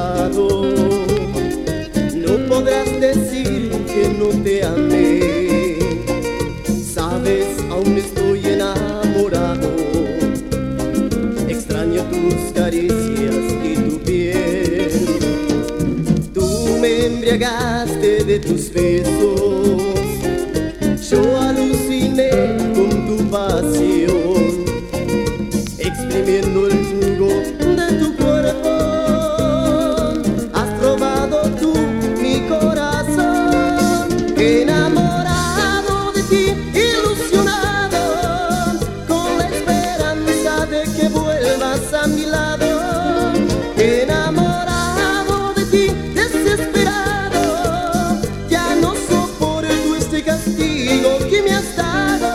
lado. No podrás decir que no te amé. Sabes, aún estoy enamorado. Extraño tus caricias y tu piel. Tú me embriagaste de tus besos. Yo aluciné con tu pasión, exprimiendo el jugo de tu cuerpo. Has robado tú mi corazón, enamorado de ti, ilusionado, con la esperanza de que vuelvas a mi lado. Enamorado de ti, desesperado, ya no soporto este castigo que me has dado.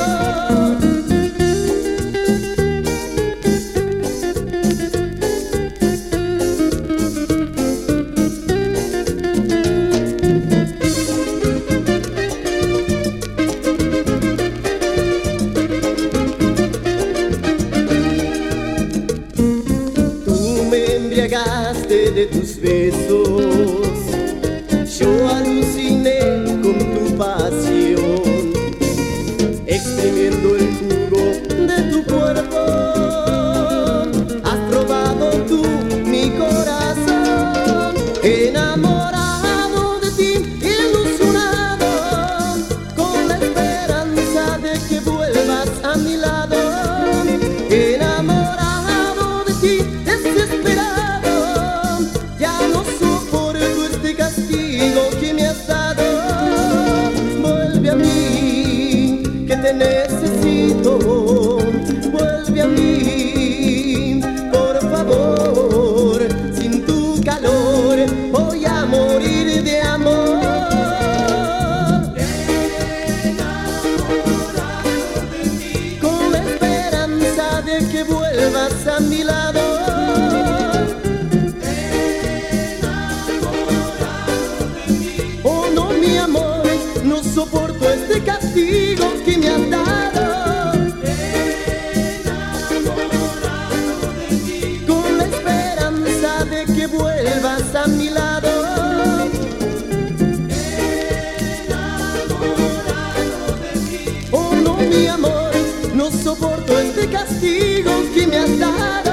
De tus besos, yo aluciné con tu pasión, exprimiendo el jugo de tu cuerpo. Has robado tú mi corazón, enamorado de ti, ilusionado, con la esperanza de que vuelvas a mi lado. Enamorado de ti, desesperado, que me has dado. Vuelve a mí, que te necesito. Vuelve a mí, por favor. Sin tu calor voy a morir de amor. Enamorado de ti, con la esperanza de que vuelvas a mi lado. No soporto este castigo que me has dado. Enamorado de ti, con la esperanza de que vuelvas a mi lado. Enamorado de ti, oh no, mi amor, no soporto este castigo que me has dado.